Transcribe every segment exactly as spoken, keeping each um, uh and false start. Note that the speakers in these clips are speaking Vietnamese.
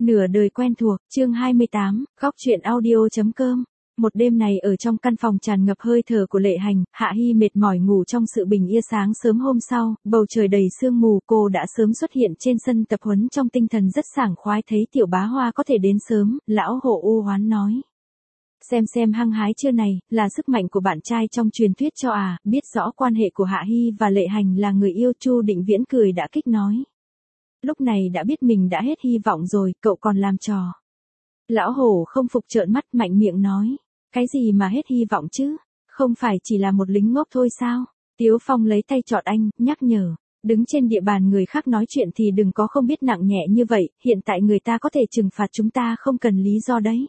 Nửa đời quen thuộc, chương hai mươi tám, góc truyện audio.com. Một đêm này ở trong căn phòng tràn ngập hơi thở của Lệ Hành, Hạ Hi mệt mỏi ngủ trong sự bình yên. Sáng sớm hôm sau, bầu trời đầy sương mù, cô đã sớm xuất hiện trên sân tập huấn trong tinh thần rất sảng khoái. Thấy Tiểu Bá Hoa có thể đến sớm, lão hổ u hoán nói. Xem xem hăng hái chưa này, là sức mạnh của bạn trai trong truyền thuyết cho à, biết rõ quan hệ của Hạ Hi và Lệ Hành là người yêu. Chu Định Viễn cười đã kích nói. Lúc này đã biết mình đã hết hy vọng rồi, cậu còn làm trò. Lão hổ không phục trợn mắt mạnh miệng nói. Cái gì mà hết hy vọng chứ? Không phải chỉ là một lính ngốc thôi sao? Tiếu Phong lấy tay chọt anh, nhắc nhở. Đứng trên địa bàn người khác nói chuyện thì đừng có không biết nặng nhẹ như vậy, hiện tại người ta có thể trừng phạt chúng ta không cần lý do đấy.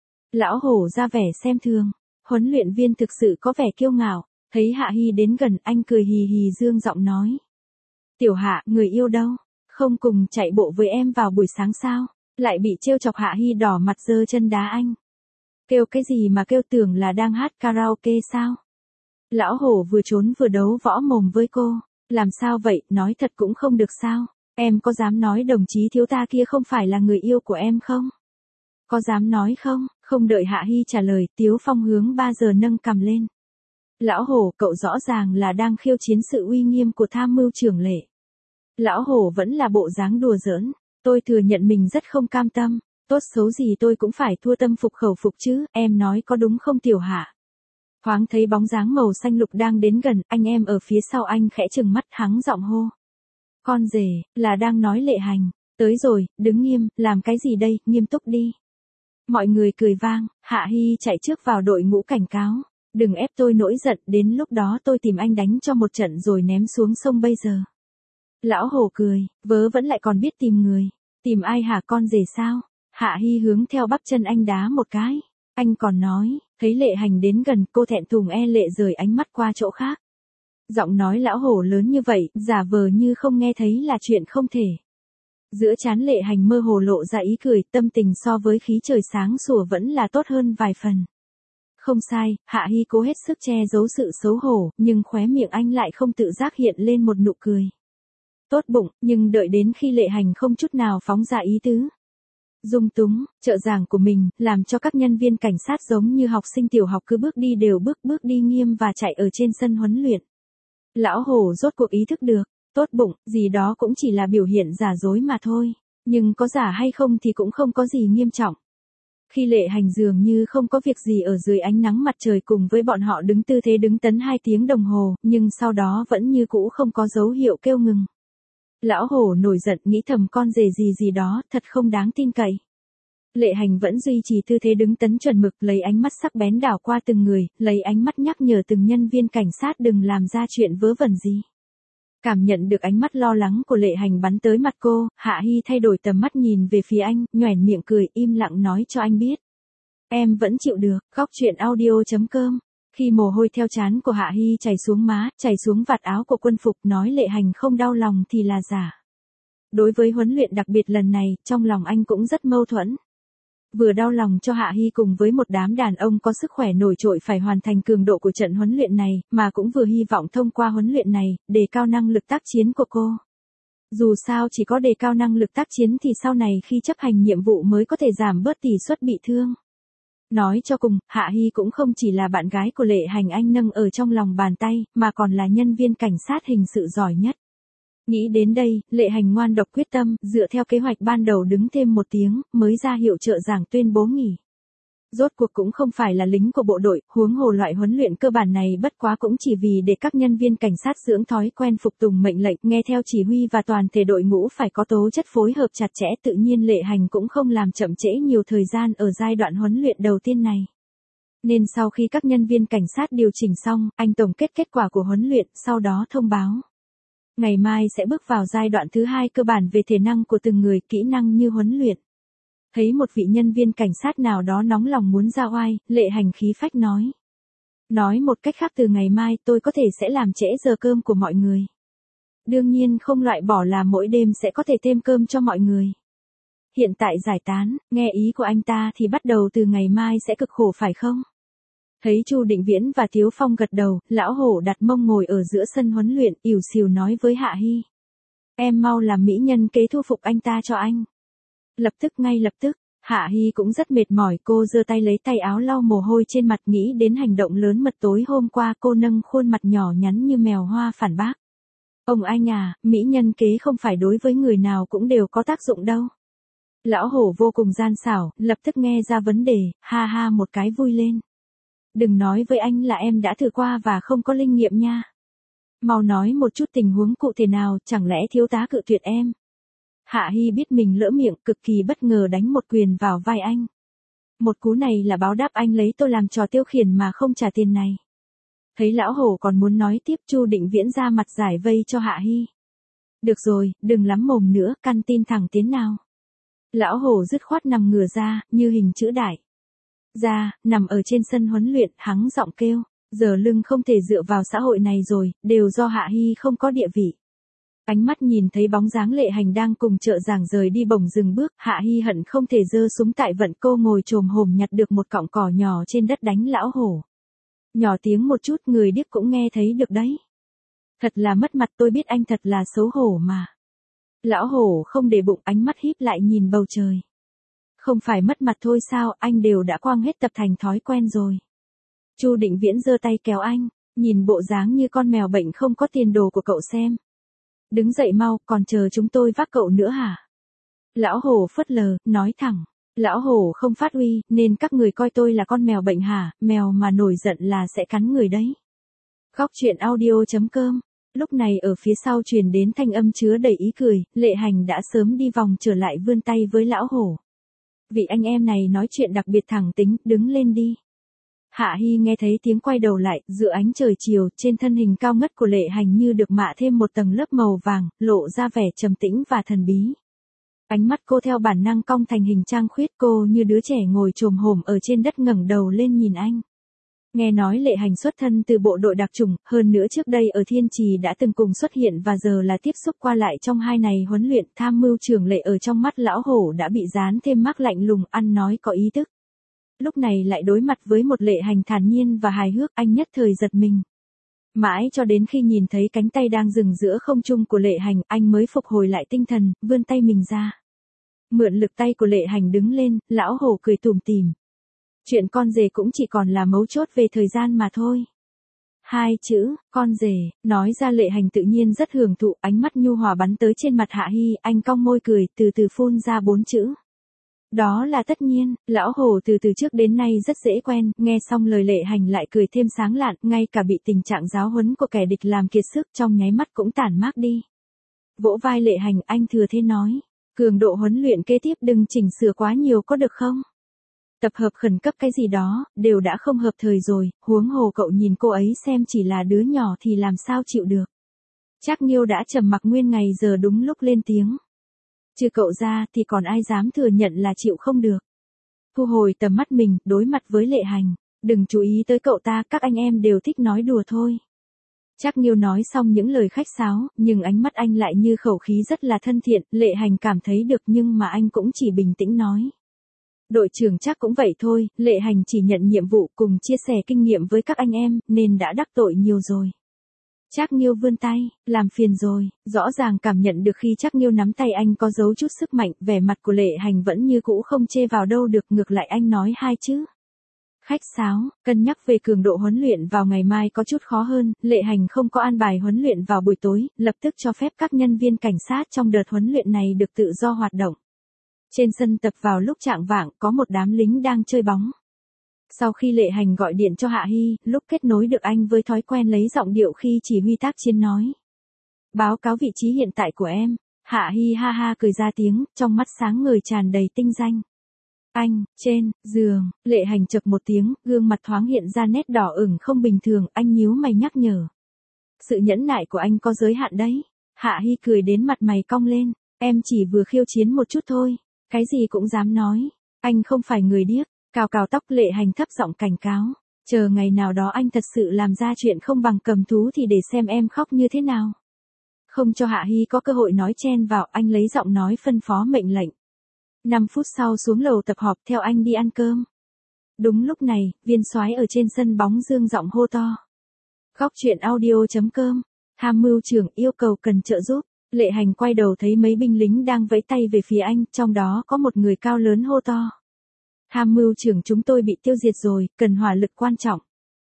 Lão hổ ra vẻ xem thường. Huấn luyện viên thực sự có vẻ kiêu ngạo. Thấy Hạ Hi đến gần, anh cười hì hì dương giọng nói. Tiểu Hạ, người yêu đâu? Không cùng chạy bộ với em vào buổi sáng sao? Lại bị trêu chọc. Hạ Hi đỏ mặt giơ chân đá anh. Kêu cái gì mà kêu, tưởng là đang hát karaoke sao? Lão hổ vừa trốn vừa đấu võ mồm với cô. Làm sao vậy, nói thật cũng không được sao? Em có dám nói đồng chí thiếu ta kia không phải là người yêu của em không? Có dám nói không? Không đợi Hạ Hi trả lời, Tiếu Phong hướng ba giờ nâng cằm lên. Lão hổ, cậu rõ ràng là đang khiêu chiến sự uy nghiêm của tham mưu trưởng Lệ. Lão hổ vẫn là bộ dáng đùa giỡn. Tôi thừa nhận mình rất không cam tâm. Tốt xấu gì tôi cũng phải thua tâm phục khẩu phục chứ, em nói có đúng không Tiểu Hạ? Thoáng thấy bóng dáng màu xanh lục đang đến gần, anh em ở phía sau anh khẽ trừng mắt hắng giọng hô. Con rể, là đang nói Lệ Hành. Tới rồi, đứng nghiêm, làm cái gì đây, nghiêm túc đi. Mọi người cười vang, Hạ Hi chạy trước vào đội ngũ cảnh cáo. Đừng ép tôi nổi giận, đến lúc đó tôi tìm anh đánh cho một trận rồi ném xuống sông bây giờ. Lão hổ cười, vớ vẫn lại còn biết tìm người. Tìm ai hả, con rể sao? Hạ Hi hướng theo bắp chân anh đá một cái. Anh còn nói, thấy Lệ Hành đến gần, cô thẹn thùng e lệ rời ánh mắt qua chỗ khác. Giọng nói lão hổ lớn như vậy, giả vờ như không nghe thấy là chuyện không thể. Giữa trán Lệ Hành mơ hồ lộ ra ý cười, tâm tình so với khí trời sáng sủa vẫn là tốt hơn vài phần. Không sai, Hạ Hi cố hết sức che giấu sự xấu hổ, nhưng khóe miệng anh lại không tự giác hiện lên một nụ cười. Tốt bụng, nhưng đợi đến khi Lệ Hành không chút nào phóng ra ý tứ. Dung túng, trợ giảng của mình, làm cho các nhân viên cảnh sát giống như học sinh tiểu học cứ bước đi đều bước bước đi nghiêm và chạy ở trên sân huấn luyện. Lão hổ rốt cuộc ý thức được, tốt bụng, gì đó cũng chỉ là biểu hiện giả dối mà thôi, nhưng có giả hay không thì cũng không có gì nghiêm trọng. Khi Lệ Hành dường như không có việc gì ở dưới ánh nắng mặt trời cùng với bọn họ đứng tư thế đứng tấn hai tiếng đồng hồ, nhưng sau đó vẫn như cũ không có dấu hiệu kêu ngừng. Lão hổ nổi giận nghĩ thầm con rể gì gì đó, thật không đáng tin cậy. Lệ Hành vẫn duy trì tư thế đứng tấn chuẩn mực, lấy ánh mắt sắc bén đảo qua từng người, lấy ánh mắt nhắc nhở từng nhân viên cảnh sát đừng làm ra chuyện vớ vẩn gì. Cảm nhận được ánh mắt lo lắng của Lệ Hành bắn tới mặt cô, Hạ Hi thay đổi tầm mắt nhìn về phía anh, nhoẻn miệng cười, im lặng nói cho anh biết. Em vẫn chịu được, góc truyện audio.com. Khi mồ hôi theo trán của Hạ Hi chảy xuống má, chảy xuống vạt áo của quân phục, nói Lệ Hành không đau lòng thì là giả. Đối với huấn luyện đặc biệt lần này, trong lòng anh cũng rất mâu thuẫn. Vừa đau lòng cho Hạ Hi cùng với một đám đàn ông có sức khỏe nổi trội phải hoàn thành cường độ của trận huấn luyện này, mà cũng vừa hy vọng thông qua huấn luyện này, đề cao năng lực tác chiến của cô. Dù sao chỉ có đề cao năng lực tác chiến thì sau này khi chấp hành nhiệm vụ mới có thể giảm bớt tỷ suất bị thương. Nói cho cùng, Hạ Hi cũng không chỉ là bạn gái của Lệ Hành anh nâng ở trong lòng bàn tay, mà còn là nhân viên cảnh sát hình sự giỏi nhất. Nghĩ đến đây, Lệ Hành ngoan độc quyết tâm, dựa theo kế hoạch ban đầu đứng thêm một tiếng, mới ra hiệu trợ giảng tuyên bố nghỉ. Rốt cuộc cũng không phải là lính của bộ đội, huống hồ loại huấn luyện cơ bản này bất quá cũng chỉ vì để các nhân viên cảnh sát dưỡng thói quen phục tùng mệnh lệnh, nghe theo chỉ huy và toàn thể đội ngũ phải có tố chất phối hợp chặt chẽ. Tự nhiên Lệ Hành cũng không làm chậm trễ nhiều thời gian ở giai đoạn huấn luyện đầu tiên này. Nên sau khi các nhân viên cảnh sát điều chỉnh xong, anh tổng kết kết quả của huấn luyện, sau đó thông báo. Ngày mai sẽ bước vào giai đoạn thứ hai cơ bản về thể năng của từng người, kỹ năng như huấn luyện. Thấy một vị nhân viên cảnh sát nào đó nóng lòng muốn ra oai, Lệ Hành khí phách nói. Nói một cách khác, từ ngày mai tôi có thể sẽ làm trễ giờ cơm của mọi người. Đương nhiên không loại bỏ là mỗi đêm sẽ có thể thêm cơm cho mọi người. Hiện tại giải tán, nghe ý của anh ta thì bắt đầu từ ngày mai sẽ cực khổ phải không? Thấy Chu Định Viễn và Tiếu Phong gật đầu, lão hổ đặt mông ngồi ở giữa sân huấn luyện, ỉu xìu nói với Hạ Hi. Em mau làm mỹ nhân kế thu phục anh ta cho anh. Lập tức ngay lập tức, Hạ Hi cũng rất mệt mỏi, cô giơ tay lấy tay áo lau mồ hôi trên mặt, nghĩ đến hành động lớn mật tối hôm qua, cô nâng khuôn mặt nhỏ nhắn như mèo hoa phản bác. Ông anh à, mỹ nhân kế không phải đối với người nào cũng đều có tác dụng đâu. Lão hổ vô cùng gian xảo, lập tức nghe ra vấn đề, ha ha một cái vui lên. Đừng nói với anh là em đã thử qua và không có linh nghiệm nha. Mau nói một chút tình huống cụ thể nào, chẳng lẽ thiếu tá cự tuyệt em. Hạ Hi biết mình lỡ miệng, cực kỳ bất ngờ đánh một quyền vào vai anh. Một cú này là báo đáp anh lấy tôi làm trò tiêu khiển mà không trả tiền này. Thấy lão hổ còn muốn nói tiếp, Chu Định Viễn ra mặt giải vây cho Hạ Hi. Được rồi, đừng lắm mồm nữa, căn tin thẳng tiến nào. Lão hổ dứt khoát nằm ngửa ra, như hình chữ đại. Ra, nằm ở trên sân huấn luyện, hắng giọng kêu, giờ lưng không thể dựa vào xã hội này rồi, đều do Hạ Hi không có địa vị. Ánh mắt nhìn thấy bóng dáng Lệ Hành đang cùng Trợ Giảng rời đi bỗng dừng bước, Hạ Hi hận không thể giơ súng tại vận, cô ngồi chồm hổm nhặt được một cọng cỏ nhỏ trên đất đánh lão hổ. Nhỏ tiếng một chút, người điếc cũng nghe thấy được đấy. Thật là mất mặt, tôi biết anh thật là xấu hổ mà. Lão hổ không để bụng, ánh mắt híp lại nhìn bầu trời. Không phải mất mặt thôi sao, anh đều đã quăng hết tập thành thói quen rồi. Chu Định Viễn giơ tay kéo anh, nhìn bộ dáng như con mèo bệnh không có tiền đồ của cậu xem. Đứng dậy mau, còn chờ chúng tôi vác cậu nữa hả? Lão hổ phớt lờ, nói thẳng. Lão hổ không phát uy, nên các người coi tôi là con mèo bệnh hả, mèo mà nổi giận là sẽ cắn người đấy. Góc truyện audio chấm com. Lúc này ở phía sau truyền đến thanh âm chứa đầy ý cười, Lệ Hành đã sớm đi vòng trở lại vươn tay với lão hổ. Vị anh em này nói chuyện đặc biệt thẳng tính, đứng lên đi. Hạ Hi nghe thấy tiếng quay đầu lại, giữa ánh trời chiều, trên thân hình cao ngất của Lệ Hành như được mạ thêm một tầng lớp màu vàng, lộ ra vẻ trầm tĩnh và thần bí. Ánh mắt cô theo bản năng cong thành hình trăng khuyết, cô như đứa trẻ ngồi chồm hổm ở trên đất ngẩng đầu lên nhìn anh. Nghe nói Lệ Hành xuất thân từ bộ đội đặc chủng, hơn nữa trước đây ở Thiên Trì đã từng cùng xuất hiện và giờ là tiếp xúc qua lại trong hai này huấn luyện. Tham mưu trưởng Lệ ở trong mắt lão hổ đã bị dán thêm mác lạnh lùng, ăn nói có ý thức. Lúc này lại đối mặt với một Lệ Hành thản nhiên và hài hước, anh nhất thời giật mình. Mãi cho đến khi nhìn thấy cánh tay đang dừng giữa không trung của Lệ Hành, anh mới phục hồi lại tinh thần, vươn tay mình ra. Mượn lực tay của Lệ Hành đứng lên, lão hổ cười tủm tỉm. Chuyện con rể cũng chỉ còn là mấu chốt về thời gian mà thôi. Hai chữ, con rể, nói ra Lệ Hành tự nhiên rất hưởng thụ, ánh mắt nhu hòa bắn tới trên mặt Hạ Hi, anh cong môi cười, từ từ phun ra bốn chữ. Đó là tất nhiên, lão hổ từ từ trước đến nay rất dễ quen, nghe xong lời Lệ Hành lại cười thêm sáng lạn, ngay cả bị tình trạng giáo huấn của kẻ địch làm kiệt sức trong nháy mắt cũng tản mát đi. Vỗ vai Lệ Hành, anh thừa thế nói, cường độ huấn luyện kế tiếp đừng chỉnh sửa quá nhiều có được không? Tập hợp khẩn cấp cái gì đó, đều đã không hợp thời rồi, huống hồ cậu nhìn cô ấy xem chỉ là đứa nhỏ thì làm sao chịu được. Trác Nghiêu đã trầm mặc nguyên ngày giờ đúng lúc lên tiếng. Trừ cậu ra thì còn ai dám thừa nhận là chịu không được. Thu hồi tầm mắt mình, đối mặt với Lệ Hành, đừng chú ý tới cậu ta, các anh em đều thích nói đùa thôi. Trác Nghiêu nói xong những lời khách sáo, nhưng ánh mắt anh lại như khẩu khí rất là thân thiện, Lệ Hành cảm thấy được nhưng mà anh cũng chỉ bình tĩnh nói. Đội trưởng chắc cũng vậy thôi, Lệ Hành chỉ nhận nhiệm vụ cùng chia sẻ kinh nghiệm với các anh em, nên đã đắc tội nhiều rồi. Trác Nghiêu vươn tay, làm phiền rồi, rõ ràng cảm nhận được khi Trác Nghiêu nắm tay anh có giấu chút sức mạnh, vẻ mặt của Lệ Hành vẫn như cũ không chê vào đâu được, ngược lại anh nói hai chữ. Khách sáo, cân nhắc về cường độ huấn luyện vào ngày mai có chút khó hơn, Lệ Hành không có an bài huấn luyện vào buổi tối, lập tức cho phép các nhân viên cảnh sát trong đợt huấn luyện này được tự do hoạt động. Trên sân tập vào lúc chạng vạng có một đám lính đang chơi bóng. Sau khi Lệ Hành gọi điện cho Hạ Hi, lúc kết nối được anh với thói quen lấy giọng điệu khi chỉ huy tác chiến nói. Báo cáo vị trí hiện tại của em, Hạ Hi ha ha cười ra tiếng, trong mắt sáng ngời tràn đầy tinh danh. Anh, trên, giường, Lệ Hành chậc một tiếng, gương mặt thoáng hiện ra nét đỏ ửng không bình thường, anh nhíu mày nhắc nhở. Sự nhẫn nại của anh có giới hạn đấy. Hạ Hi cười đến mặt mày cong lên, em chỉ vừa khiêu chiến một chút thôi. Cái gì cũng dám nói, anh không phải người điếc, cào cào tóc Lệ Hành thấp giọng cảnh cáo, chờ ngày nào đó anh thật sự làm ra chuyện không bằng cầm thú thì để xem em khóc như thế nào. Không cho Hạ Hi có cơ hội nói chen vào, anh lấy giọng nói phân phó mệnh lệnh. năm phút sau xuống lầu tập họp theo anh đi ăn cơm. Đúng lúc này, Viên Soái ở trên sân bóng dương giọng hô to. Góc truyện audio chấm com, tham mưu trưởng yêu cầu cần trợ giúp. Lệ Hành quay đầu thấy mấy binh lính đang vẫy tay về phía anh, trong đó có một người cao lớn hô to. Tham mưu trưởng chúng tôi bị tiêu diệt rồi, cần hỏa lực quan trọng.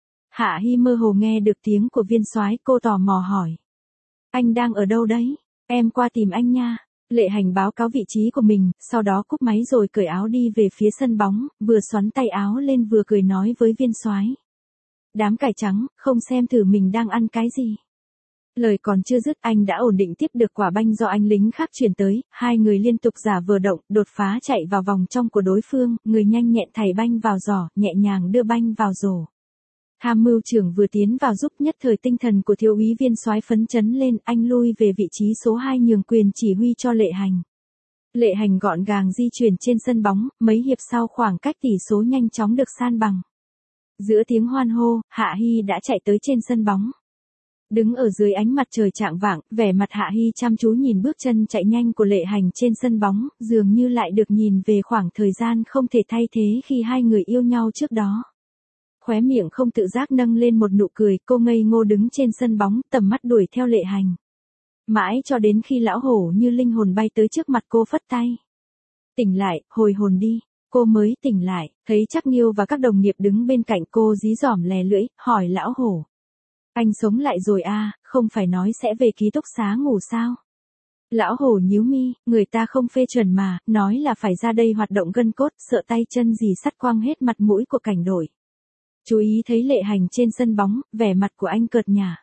Hạ Hi mơ hồ nghe được tiếng của viên soái, cô tò mò hỏi. Anh đang ở đâu đấy? Em qua tìm anh nha. Lệ Hành báo cáo vị trí của mình, sau đó cúp máy rồi cởi áo đi về phía sân bóng, vừa xoắn tay áo lên vừa cười nói với viên soái. Đám cải trắng, không xem thử mình đang ăn cái gì. Lời còn chưa dứt anh đã ổn định tiếp được quả banh do anh lính khác chuyển tới, hai người liên tục giả vờ động, đột phá chạy vào vòng trong của đối phương, người nhanh nhẹn thảy banh vào giỏ, nhẹ nhàng đưa banh vào rổ. Tham mưu trưởng vừa tiến vào giúp, nhất thời tinh thần của thiếu úy viên soái phấn chấn lên, anh lui về vị trí số hai nhường quyền chỉ huy cho Lệ Hành. Lệ Hành gọn gàng di chuyển trên sân bóng, mấy hiệp sau khoảng cách tỷ số nhanh chóng được san bằng. Giữa tiếng hoan hô, Hạ Hi đã chạy tới trên sân bóng. Đứng ở dưới ánh mặt trời chạng vạng, vẻ mặt Hạ Hi chăm chú nhìn bước chân chạy nhanh của Lệ Hành trên sân bóng, dường như lại được nhìn về khoảng thời gian không thể thay thế khi hai người yêu nhau trước đó. Khóe miệng không tự giác nâng lên một nụ cười, cô ngây ngô đứng trên sân bóng, tầm mắt đuổi theo Lệ Hành. Mãi cho đến khi lão hổ như linh hồn bay tới trước mặt cô phất tay. Tỉnh lại, hồi hồn đi. Cô mới tỉnh lại, thấy Trác Nghiêu và các đồng nghiệp đứng bên cạnh cô dí dỏm lè lưỡi, hỏi lão hổ. Anh sống lại rồi à, không phải nói sẽ về ký túc xá ngủ sao? Lão hổ nhíu mi, người ta không phê chuẩn mà, nói là phải ra đây hoạt động gân cốt, sợ tay chân gì sắt quăng hết mặt mũi của cảnh đội. Chú ý thấy Lệ Hành trên sân bóng, vẻ mặt của anh cợt nhả.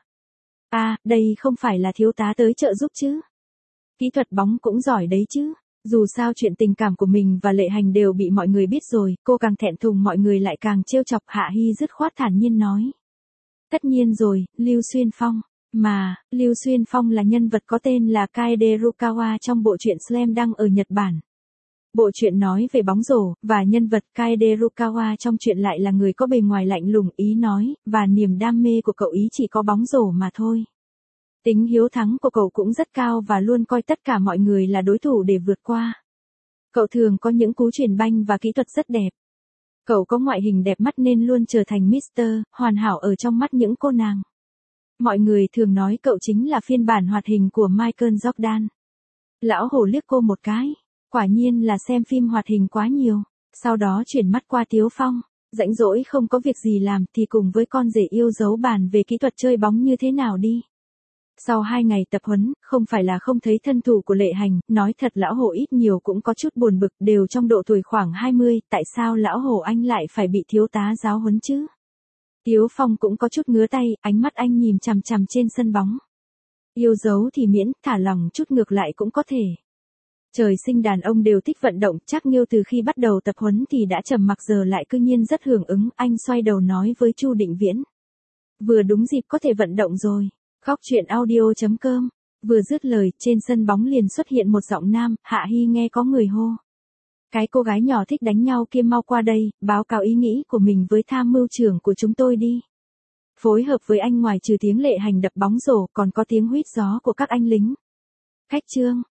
À, đây không phải là thiếu tá tới trợ giúp chứ? Kỹ thuật bóng cũng giỏi đấy chứ? Dù sao chuyện tình cảm của mình và Lệ Hành đều bị mọi người biết rồi, cô càng thẹn thùng mọi người lại càng trêu chọc. Hạ Hi dứt khoát thản nhiên nói. Tất nhiên rồi, Lưu Xuyên Phong. Mà, Lưu Xuyên Phong là nhân vật có tên là Kaede Rukawa trong bộ truyện Slam Dunk ở Nhật Bản. Bộ truyện nói về bóng rổ, và nhân vật Kaede Rukawa trong truyện lại là người có bề ngoài lạnh lùng, ý nói, và niềm đam mê của cậu ý chỉ có bóng rổ mà thôi. Tính hiếu thắng của cậu cũng rất cao và luôn coi tất cả mọi người là đối thủ để vượt qua. Cậu thường có những cú chuyền banh và kỹ thuật rất đẹp. Cậu có ngoại hình đẹp mắt nên luôn trở thành Mister hoàn hảo ở trong mắt những cô nàng. Mọi người thường nói cậu chính là phiên bản hoạt hình của Michael Jordan. Lão hổ liếc cô một cái. Quả nhiên là xem phim hoạt hình quá nhiều. Sau đó chuyển mắt qua Tiếu Phong. Rảnh rỗi không có việc gì làm thì cùng với con rể yêu dấu bàn về kỹ thuật chơi bóng như thế nào đi. Sau hai ngày tập huấn, không phải là không thấy thân thủ của Lệ Hành, nói thật lão hổ ít nhiều cũng có chút buồn bực, đều trong độ tuổi khoảng hai mươi, tại sao lão hổ anh lại phải bị thiếu tá giáo huấn chứ? Tiếu Phong cũng có chút ngứa tay, ánh mắt anh nhìn chằm chằm trên sân bóng. Yêu dấu thì miễn, thả lỏng chút ngược lại cũng có thể. Trời sinh đàn ông đều thích vận động, Trác Nghiêu từ khi bắt đầu tập huấn thì đã trầm mặc giờ lại cư nhiên rất hưởng ứng, anh xoay đầu nói với Chu Định Viễn. Vừa đúng dịp có thể vận động rồi. Góc truyện audio chấm com. Vừa dứt lời, trên sân bóng liền xuất hiện một giọng nam, Hạ Hi nghe có người hô. Cái cô gái nhỏ thích đánh nhau kia mau qua đây, báo cáo ý nghĩ của mình với tham mưu trưởng của chúng tôi đi. Phối hợp với anh ngoài trừ tiếng Lệ Hành đập bóng rổ còn có tiếng huýt gió của các anh lính. Khách trương.